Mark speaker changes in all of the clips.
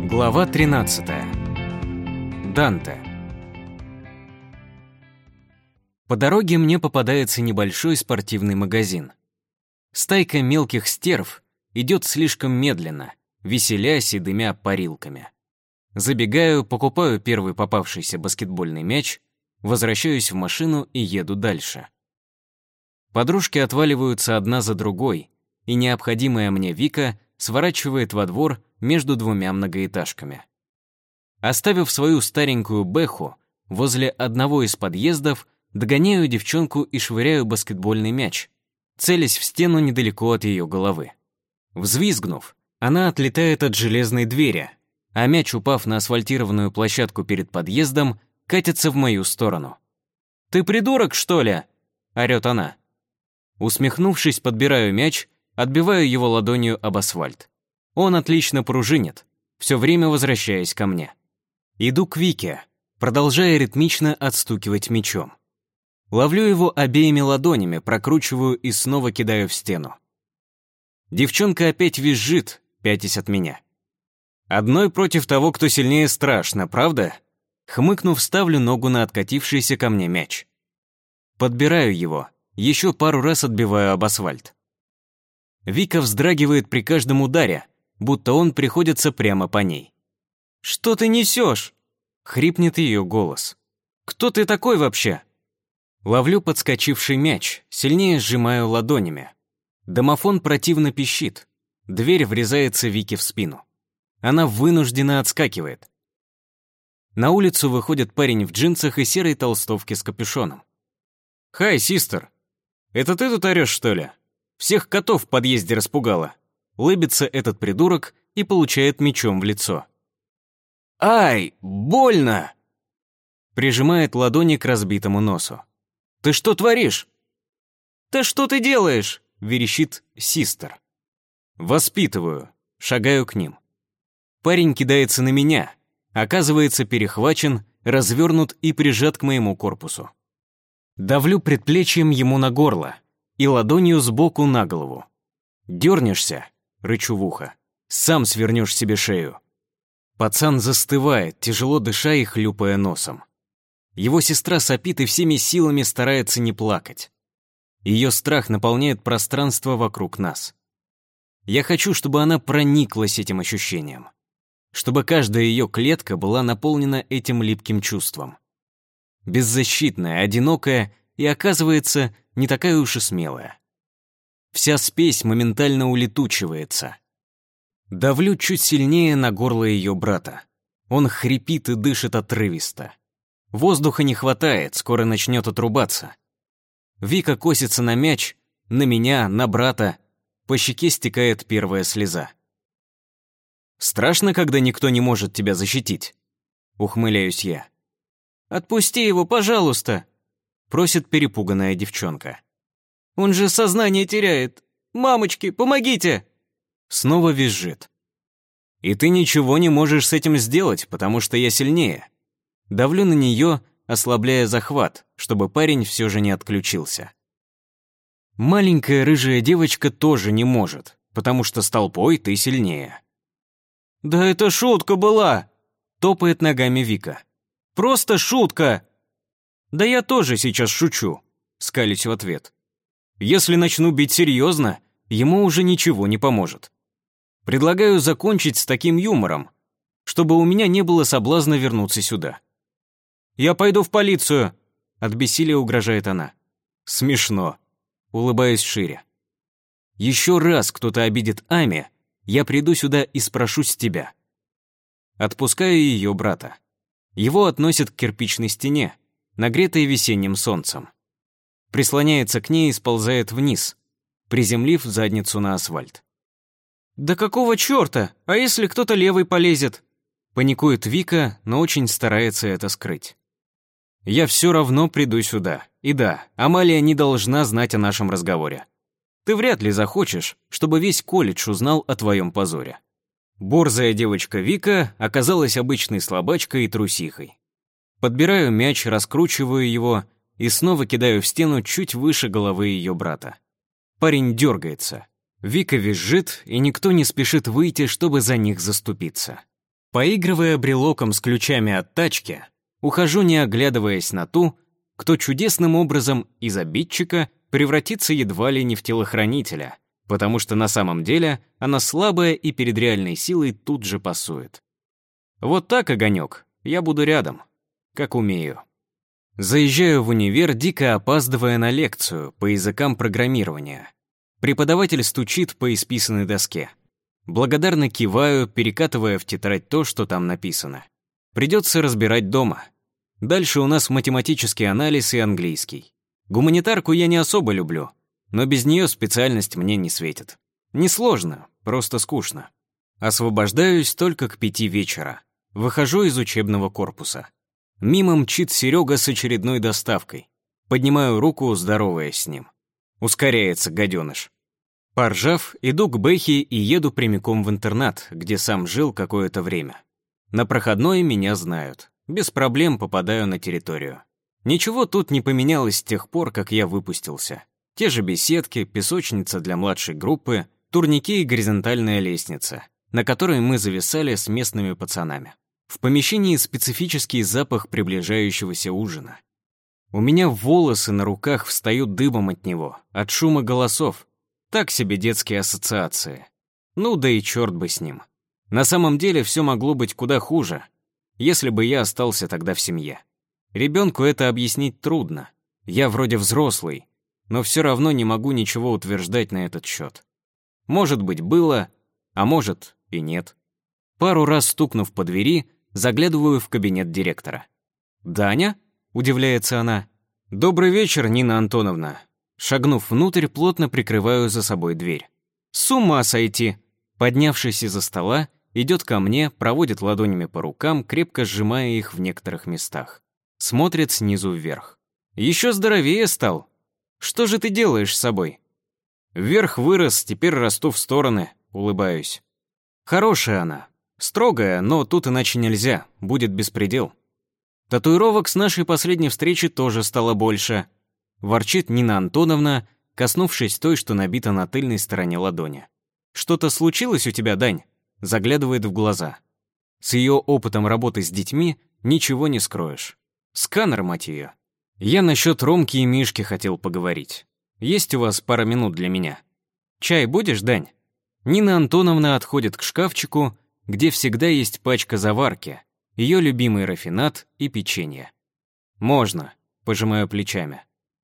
Speaker 1: Глава 13. Данте. По дороге мне попадается небольшой спортивный магазин. Стайка мелких стерв идет слишком медленно, веселясь и дымя парилками. Забегаю, покупаю первый попавшийся баскетбольный мяч, возвращаюсь в машину и еду дальше. Подружки отваливаются одна за другой, и необходимая мне Вика сворачивает во двор между двумя многоэтажками. Оставив свою старенькую Бэху возле одного из подъездов, догоняю девчонку и швыряю баскетбольный мяч, целясь в стену недалеко от ее головы. Взвизгнув, она отлетает от железной двери, а мяч, упав на асфальтированную площадку перед подъездом, катится в мою сторону. «Ты придурок, что ли?» — орёт она. Усмехнувшись, подбираю мяч, отбиваю его ладонью об асфальт. Он отлично пружинит, все время возвращаясь ко мне. Иду к Вике, продолжая ритмично отстукивать мячом. Ловлю его обеими ладонями, прокручиваю и снова кидаю в стену. Девчонка опять визжит, пятясь от меня. Одной против того, кто сильнее, страшно, правда? Хмыкнув, ставлю ногу на откатившийся ко мне мяч. Подбираю его, еще пару раз отбиваю об асфальт. Вика вздрагивает при каждом ударе, будто он приходится прямо по ней. «Что ты несешь?» — хрипнет ее голос. «Кто ты такой вообще?» Ловлю подскочивший мяч, сильнее сжимаю ладонями. Домофон противно пищит. Дверь врезается Вике в спину. Она вынуждена отскакивает. На улицу выходит парень в джинсах и серой толстовке с капюшоном. «Хай, систер! Это ты тут орешь, что ли? Всех котов в подъезде распугала». Лыбится этот придурок и получает мячом в лицо. «Ай, больно!» Прижимает ладони к разбитому носу. «Ты что творишь?» «Да что ты делаешь?» — верещит систер. «Воспитываю», шагаю к ним. Парень кидается на меня, оказывается перехвачен, развернут и прижат к моему корпусу. Давлю предплечьем ему на горло и ладонью сбоку на голову. «Дернешься?» — рычу в ухо. «Сам свернешь себе шею». Пацан застывает, тяжело дыша и хлюпая носом. Его сестра сопит и всеми силами старается не плакать. Ее страх наполняет пространство вокруг нас. Я хочу, чтобы она прониклась этим ощущением. Чтобы каждая ее клетка была наполнена этим липким чувством. Беззащитная, одинокая и, оказывается, не такая уж и смелая. Вся спесь моментально улетучивается. Давлю чуть сильнее на горло ее брата. Он хрипит и дышит отрывисто. Воздуха не хватает, скоро начнет отрубаться. Вика косится на мяч, на меня, на брата. По щеке стекает первая слеза. «Страшно, когда никто не может тебя защитить?» Ухмыляюсь я. «Отпусти его, пожалуйста!» Просит перепуганная девчонка. «Он же сознание теряет! Мамочки, помогите!» Снова визжит. «И ты ничего не можешь с этим сделать, потому что я сильнее». Давлю на нее, ослабляя захват, чтобы парень все же не отключился. Маленькая рыжая девочка тоже не может, потому что с толпой ты сильнее. «Да это шутка была!» — топает ногами Вика. «Просто шутка!» «Да я тоже сейчас шучу», — скалюсь в ответ. «Если начну бить серьезно, ему уже ничего не поможет. Предлагаю закончить с таким юмором, чтобы у меня не было соблазна вернуться сюда». «Я пойду в полицию», — от бессилия угрожает она. «Смешно», — улыбаюсь шире. «Еще раз кто-то обидит Ами, я приду сюда и спрошу с тебя». Отпускаю ее брата. Его относят к кирпичной стене, нагретой весенним солнцем. Прислоняется к ней и сползает вниз, приземлив задницу на асфальт. «Да какого черта? А если кто-то левый полезет?» Паникует Вика, но очень старается это скрыть. «Я все равно приду сюда. И да, Амалия не должна знать о нашем разговоре. Ты вряд ли захочешь, чтобы весь колледж узнал о твоем позоре». Борзая девочка Вика оказалась обычной слабачкой и трусихой. Подбираю мяч, раскручиваю его и снова кидаю в стену чуть выше головы ее брата. Парень дергается. Вика визжит, и никто не спешит выйти, чтобы за них заступиться. Поигрывая брелоком с ключами от тачки, ухожу, не оглядываясь на ту, кто чудесным образом из обидчика превратится едва ли не в телохранителя, потому что на самом деле она слабая и перед реальной силой тут же пасует. Вот так, огонек, я буду рядом, как умею. Заезжаю в универ, дико опаздывая на лекцию по языкам программирования. Преподаватель стучит по исписанной доске. Благодарно киваю, перекатывая в тетрадь то, что там написано. Придется разбирать дома. Дальше у нас математический анализ и английский. Гуманитарку я не особо люблю, но без нее специальность мне не светит. Несложно, просто скучно. Освобождаюсь только к 5 вечера. Выхожу из учебного корпуса. Мимо мчит Серега с очередной доставкой. Поднимаю руку, здороваясь с ним. Ускоряется гаденыш. Поржав, иду к Бэхе и еду прямиком в интернат, где сам жил какое-то время. На проходной меня знают. Без проблем попадаю на территорию. Ничего тут не поменялось с тех пор, как я выпустился. Те же беседки, песочница для младшей группы, турники и горизонтальная лестница, на которой мы зависали с местными пацанами. В помещении специфический запах приближающегося ужина. У меня волосы на руках встают дыбом от него, от шума голосов. Так себе детские ассоциации. Ну да и черт бы с ним. На самом деле все могло быть куда хуже, если бы я остался тогда в семье. Ребенку это объяснить трудно. Я вроде взрослый, но все равно не могу ничего утверждать на этот счет. Может быть, было, а может и нет. Пару раз стукнув по двери, заглядываю в кабинет директора. «Даня?» — удивляется она. «Добрый вечер, Нина Антоновна». Шагнув внутрь, плотно прикрываю за собой дверь. «С ума сойти!» Поднявшись из-за стола, идет ко мне, проводит ладонями по рукам, крепко сжимая их в некоторых местах. Смотрит снизу вверх. «Еще здоровее стал. Что же ты делаешь с собой?» «Вверх вырос, теперь расту в стороны», — улыбаюсь. «Хорошая она. Строгая, но тут иначе нельзя, будет беспредел. Татуировок с нашей последней встречи тоже стало больше», — ворчит Нина Антоновна, коснувшись той, что набита на тыльной стороне ладони. «Что-то случилось у тебя, Дань?» — заглядывает в глаза. С ее опытом работы с детьми ничего не скроешь. Сканер, мать ее. Я насчет Ромки и Мишки хотел поговорить. Есть у вас пара минут для меня? Чай будешь, Дань? Нина Антоновна отходит к шкафчику, где всегда есть пачка заварки, ее любимый рафинад и печенье. Можно, пожимаю плечами.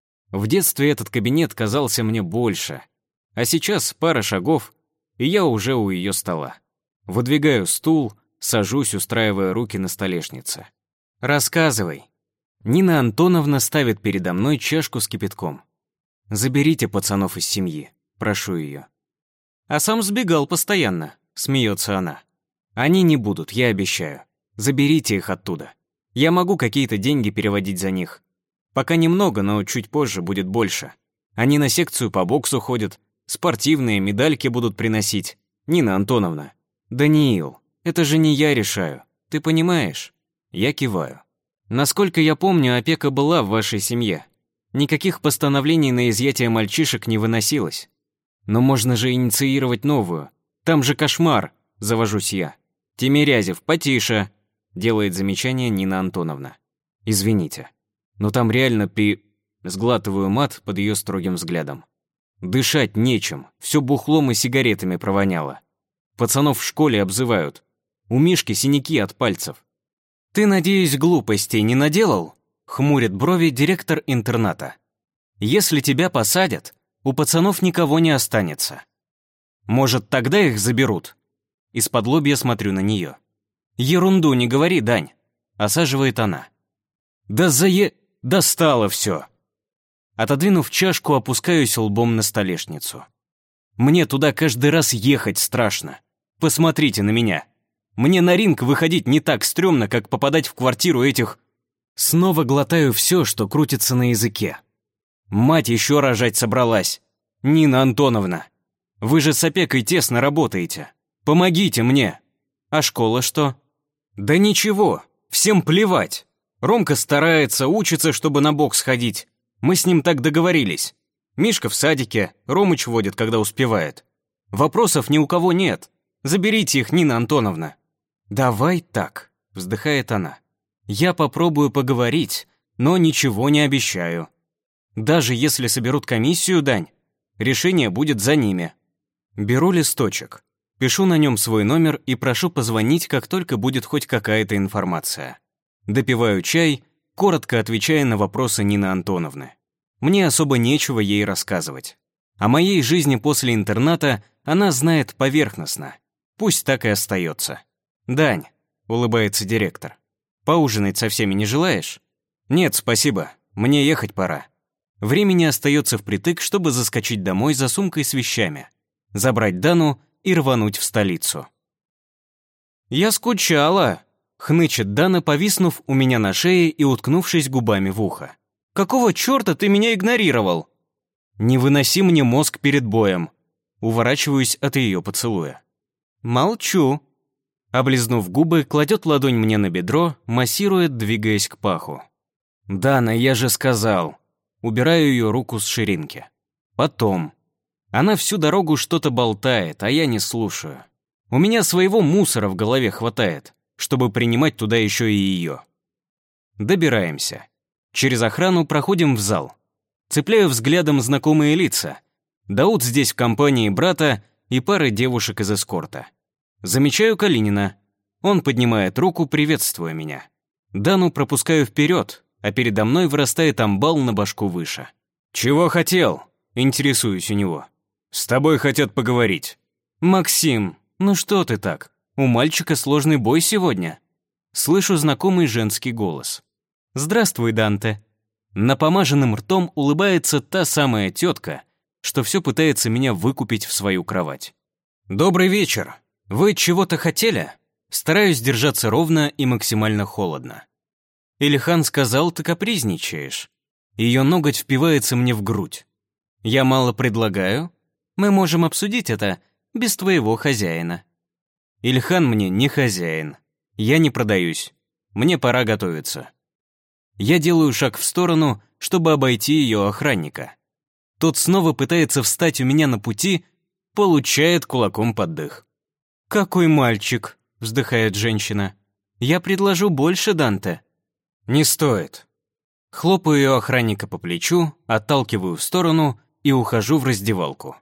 Speaker 1: В детстве этот кабинет казался мне больше, а сейчас пара шагов, и я уже у ее стола. Выдвигаю стул, сажусь, устраивая руки на столешнице. «Рассказывай». Нина Антоновна ставит передо мной чашку с кипятком. «Заберите пацанов из семьи», прошу ее. «А сам сбегал постоянно», смеется она. «Они не будут, я обещаю. Заберите их оттуда. Я могу какие-то деньги переводить за них. Пока немного, но чуть позже будет больше. Они на секцию по боксу ходят, спортивные медальки будут приносить. Нина Антоновна». «Даниил, это же не я решаю. Ты понимаешь?» Я киваю. «Насколько я помню, опека была в вашей семье. Никаких постановлений на изъятие мальчишек не выносилось. Но можно же инициировать новую. Там же кошмар», — завожусь я. «Тимирязев, потише», — делает замечание Нина Антоновна. «Извините, но там реально Сглатываю мат под ее строгим взглядом. Дышать нечем, все бухлом и сигаретами провоняло. Пацанов в школе обзывают. У Мишки синяки от пальцев. «Ты, надеюсь, глупостей не наделал?» — хмурит брови директор интерната. «Если тебя посадят, у пацанов никого не останется. Может, тогда их заберут?» Из-под лобья смотрю на нее. «Ерунду не говори, Дань», — осаживает она. Достало все. Отодвинув чашку, опускаюсь лбом на столешницу. «Мне туда каждый раз ехать страшно. Посмотрите на меня. Мне на ринг выходить не так стрёмно, как попадать в квартиру этих...» Снова глотаю все, что крутится на языке. Мать еще рожать собралась. «Нина Антоновна, вы же с опекой тесно работаете. Помогите мне». «А школа что?» «Да ничего, всем плевать. Ромка старается, учится, чтобы на бокс ходить. Мы с ним так договорились. Мишка в садике, Ромыч водит, когда успевает. Вопросов ни у кого нет. Заберите их, Нина Антоновна». «Давай так», — вздыхает она. «Я попробую поговорить, но ничего не обещаю. Даже если соберут комиссию, Дань, решение будет за ними». Беру листочек, пишу на нем свой номер и прошу позвонить, как только будет хоть какая-то информация. Допиваю чай, коротко отвечая на вопросы Нины Антоновны. Мне особо нечего ей рассказывать. О моей жизни после интерната она знает поверхностно. Пусть так и остается. «Дань», — улыбается директор, — «поужинать со всеми не желаешь?» «Нет, спасибо, мне ехать пора». Времени остается впритык, чтобы заскочить домой за сумкой с вещами, забрать Дану и рвануть в столицу. «Я скучала», — хнычет Дана, повиснув у меня на шее и уткнувшись губами в ухо. «Какого черта ты меня игнорировал?» «Не выноси мне мозг перед боем». Уворачиваюсь от ее поцелуя. «Молчу». Облизнув губы, кладет ладонь мне на бедро, массирует, двигаясь к паху. «Дана, я же сказал». Убираю ее руку с ширинки. «Потом». Она всю дорогу что-то болтает, а я не слушаю. У меня своего мусора в голове хватает, чтобы принимать туда еще и ее. Добираемся. Через охрану проходим в зал. Цепляю взглядом знакомые лица. Дауд здесь в компании брата и пары девушек из эскорта. Замечаю Калинина. Он поднимает руку, приветствуя меня. Дану пропускаю вперед, а передо мной вырастает амбал на башку выше. «Чего хотел?» — интересуюсь у него. «С тобой хотят поговорить». «Максим, ну что ты так? У мальчика сложный бой сегодня». Слышу знакомый женский голос. «Здравствуй, Данте». Напомаженным ртом улыбается та самая тетка, что все пытается меня выкупить в свою кровать. «Добрый вечер. Вы чего-то хотели?» Стараюсь держаться ровно и максимально холодно. Ильхан сказал, ты капризничаешь. Ее ноготь впивается мне в грудь. Я мало предлагаю. Мы можем обсудить это без твоего хозяина. Ильхан мне не хозяин. Я не продаюсь. Мне пора готовиться. Я делаю шаг в сторону, чтобы обойти ее охранника. Тот снова пытается встать у меня на пути, получает кулаком под дых. «Какой мальчик!» — вздыхает женщина. «Я предложу больше, Данте». «Не стоит». Хлопаю ее охранника по плечу, отталкиваю в сторону и ухожу в раздевалку.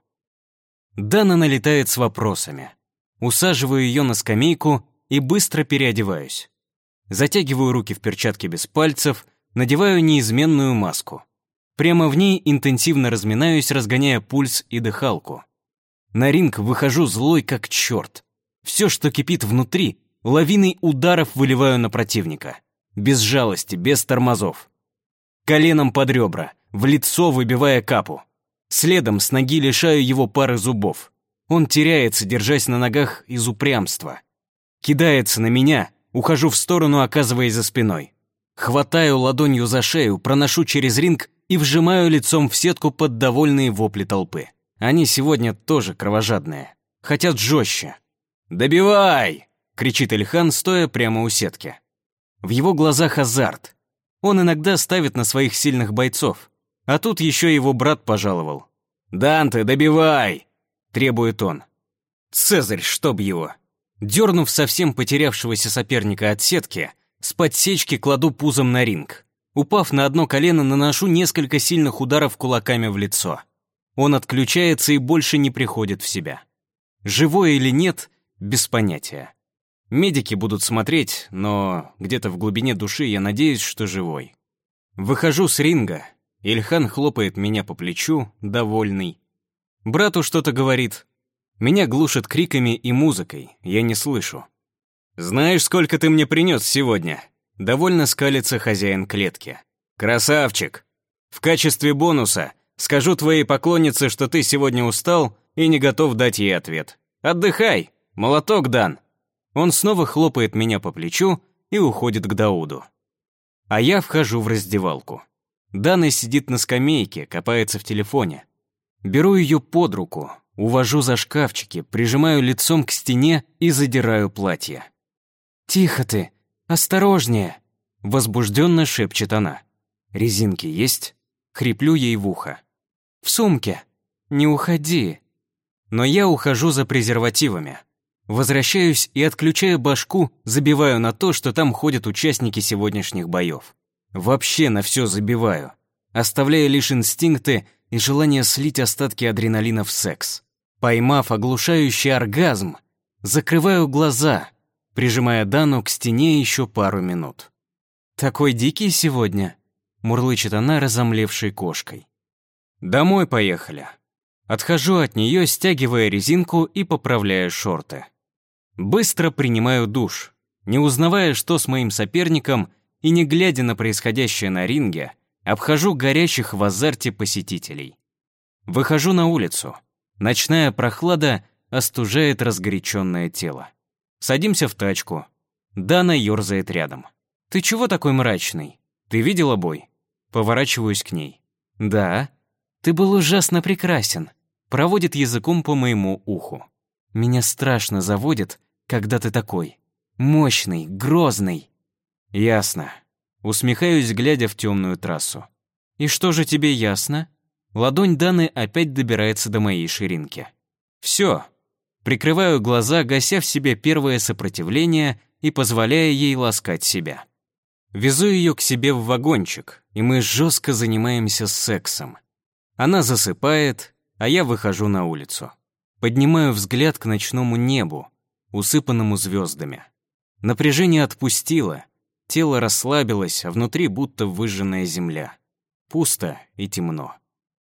Speaker 1: Дана налетает с вопросами. Усаживаю ее на скамейку и быстро переодеваюсь. Затягиваю руки в перчатки без пальцев, надеваю неизменную маску. Прямо в ней интенсивно разминаюсь, разгоняя пульс и дыхалку. На ринг выхожу злой как черт. Все, что кипит внутри, лавиной ударов выливаю на противника. Без жалости, без тормозов. Коленом под ребра, в лицо выбивая капу. Следом с ноги лишаю его пары зубов. Он теряется, держась на ногах из упрямства. Кидается на меня, ухожу в сторону, оказываясь за спиной. Хватаю ладонью за шею, проношу через ринг и вжимаю лицом в сетку под довольные вопли толпы. Они сегодня тоже кровожадные. Хотят жестче. «Добивай!» — кричит Ильхан, стоя прямо у сетки. В его глазах азарт. Он иногда ставит на своих сильных бойцов. А тут еще его брат пожаловал. «Данте, добивай!» — требует он. «Цезарь, чтоб его!» Дернув совсем потерявшегося соперника от сетки, с подсечки кладу пузом на ринг. Упав на одно колено, наношу несколько сильных ударов кулаками в лицо. Он отключается и больше не приходит в себя. Живой или нет, без понятия. Медики будут смотреть, но где-то в глубине души я надеюсь, что живой. Выхожу с ринга. Ильхан хлопает меня по плечу, довольный. Брату что-то говорит. Меня глушат криками и музыкой, я не слышу. «Знаешь, сколько ты мне принес сегодня?» Довольно скалится хозяин клетки. «Красавчик! В качестве бонуса скажу твоей поклоннице, что ты сегодня устал и не готов дать ей ответ. Отдыхай! Молоток дан!» Он снова хлопает меня по плечу и уходит к Дауду. А я вхожу в раздевалку. Дана сидит на скамейке, копается в телефоне. Беру ее под руку, увожу за шкафчики, прижимаю лицом к стене и задираю платье. «Тихо ты! Осторожнее!» — возбужденно шепчет она. «Резинки есть?» — хриплю ей в ухо. «В сумке. Не уходи». Но я ухожу за презервативами. Возвращаюсь и, отключая башку, забиваю на то, что там ходят участники сегодняшних боев. Вообще на все забиваю, оставляя лишь инстинкты и желание слить остатки адреналина в секс. Поймав оглушающий оргазм, закрываю глаза, прижимая Дану к стене еще пару минут. «Такой дикий сегодня», — мурлычет она разомлевшей кошкой. «Домой поехали». Отхожу от нее, стягивая резинку и поправляя шорты. Быстро принимаю душ, не узнавая, что с моим соперником, и не глядя на происходящее на ринге, обхожу горящих в азарте посетителей. Выхожу на улицу. Ночная прохлада остужает разгоряченное тело. Садимся в тачку. Дана ерзает рядом. «Ты чего такой мрачный? Ты видела бой?» Поворачиваюсь к ней. «Да. Ты был ужасно прекрасен», — проводит языком по моему уху. «Меня страшно заводит, когда ты такой. Мощный, грозный». «Ясно». Усмехаюсь, глядя в темную трассу. «И что же тебе ясно?» Ладонь Даны опять добирается до моей ширинки. «Все». Прикрываю глаза, гася в себе первое сопротивление и позволяя ей ласкать себя. Везу ее к себе в вагончик, и мы жестко занимаемся сексом. Она засыпает, а я выхожу на улицу. Поднимаю взгляд к ночному небу, усыпанному звездами. Напряжение отпустило, тело расслабилось, а внутри будто выжженная земля. Пусто и темно.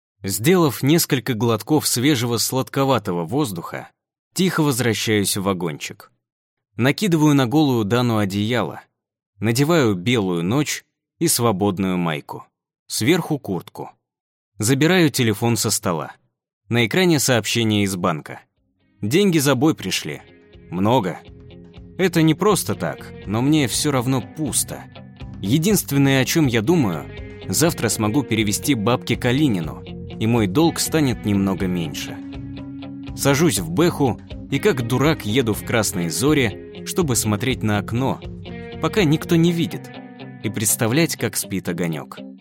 Speaker 1: Сделав несколько глотков свежего сладковатого воздуха, тихо возвращаюсь в вагончик. Накидываю на голую Дану одеяло, надеваю белую ночь и свободную майку. Сверху куртку. Забираю телефон со стола. На экране сообщение из банка. Деньги за бой пришли. Много. Это не просто так, но мне все равно пусто. Единственное, о чем я думаю, завтра смогу перевести бабки Калинину, и мой долг станет немного меньше. Сажусь в бэху и как дурак еду в красные зори, чтобы смотреть на окно, пока никто не видит, и представлять, как спит огонек.